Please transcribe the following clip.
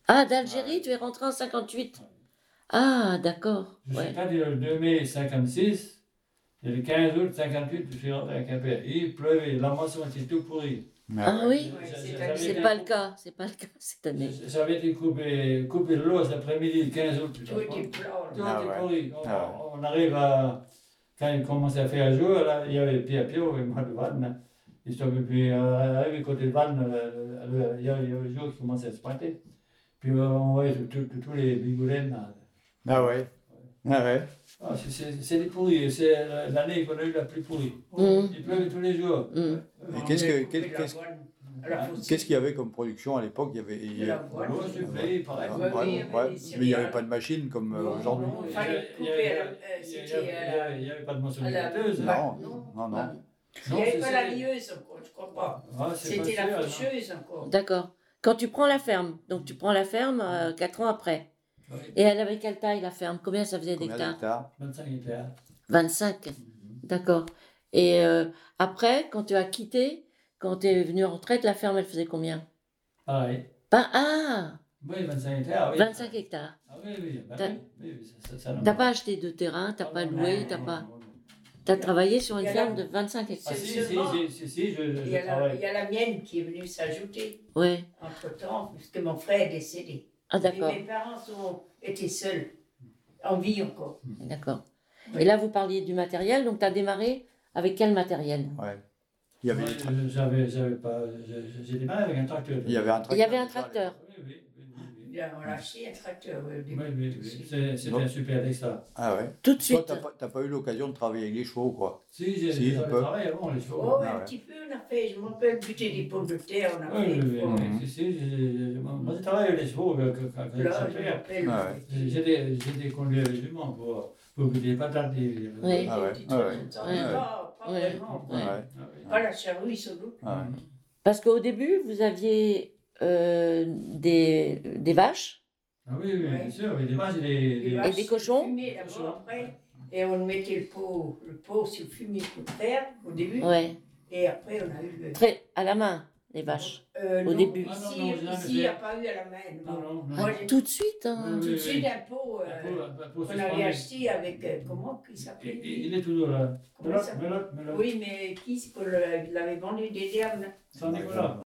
Ah, d'Algérie, tu es rentré en 58. Ah, d'accord. Je suis Ouais. parti le 2 mai 56, et le 15 août 58, je suis rentré à Quimper. Il pleuvait, la moisson était tout pourrie. Ah oui, Ouais, c'est pas le cas. C'est pas le cas cette année. J'avais été coupé de l'eau cet après-midi, le 15 août. Tout était plat. Tout Ah était ouais. pourri. Ah ouais. On arrive à. Quand il commençait à faire jour, là, il y avait Pierre Piot et moi de Vannes. Puis arrivé côté de Vannes, il y avait le jour qui commençait à se pointer. Puis on voyait tous les bigoulènes. Ah ouais. Ah ouais. Ah, c'est des pourris, c'est l'année qu'on a eu la plus pourrie. Il pleuvait tous les jours. Et qu'est-ce qu'il y avait comme production à l'époque? Il y avait... L'eau suppléée, pareil. Ouais, mais il n'y avait pas de machine comme aujourd'hui. Il fallait couper. Il n'y avait pas de moissonneuse. Non. Il n'y avait pas la lieuse encore, je crois pas. Ah, c'est C'était pas la sûr, faucheuse encore. D'accord. Quand tu prends la ferme, donc tu prends la ferme 4 ans après. non. Oui, Et elle avait quelle taille la ferme? Combien ça faisait Combien d'hectares? d'hectares? 25 hectares. 25. D'accord. Et après, quand tu as quitté, quand tu es venu en retraite, la ferme, elle faisait combien? Pareil. Ah, Oui, 25 hectares, oui. 25 hectares. Ah oui, bah T'as- oui, ça T'as pas acheté de terrain, t'as pas loué, t'as pas... T'as travaillé sur une ferme de 25 Ah hectares. si, Il y je a travaille. la mienne qui est venue s'ajouter Ouais. entre-temps, puisque mon frère est décédé. Ah, Et d'accord. mes parents étaient seuls, en vie encore. D'accord. Et là, vous parliez du matériel, donc tu as démarré avec quel matériel? Ouais. Il y avait, J'ai démarré avec un tracteur. il y avait un tracteur. Il y avait un tracteur. Oui. On a acheté un tracteur au début. Oui. C'était un super Dextra. Ah ouais. Tout de Toi, suite. t'as pas eu l'occasion de travailler avec les chevaux, quoi. Si, Si, j'ai un peu. travaillé avant les chevaux. Oh, Ah un ouais. petit peu, on a fait, je m'en rappelle, buter des pommes de terre, on a fait. Oui. Mhm. Moi, j'ai travaillé avec les chevaux quand j'étais Là, je me père. rappelle. Ah ouais. J'étais conduit avec du monde pour goûter les patates. Oui. Ah ouais. Des Ah ouais. trucs comme ça. Ouais. Pas Ouais. vraiment. Ouais. Pas la charrue, sans doute. Ah ouais. Parce qu'au début, vous aviez des vaches. Ah oui, bien sûr, mais des vaches et des... vaches des cochons. fumées d'abord, après. Et on mettait le pot sur le fumier pour faire au début. Ouais. Et après, on a eu le. Très à la main, les vaches. Non, début. Ah, Ici, non, jamais il n'y a fait. pas eu à la main. Non. Moi, j'ai Tout de suite, hein. Oui, tout de suite oui. un pot Un pot qu'on avait suspendu. acheté avec. Comment il s'appelait Il est toujours là. Comment ça s'appelle Melotte. Oui, mais qui c'est qu'on l'avait vendu des dermes? Saint-Nicolas.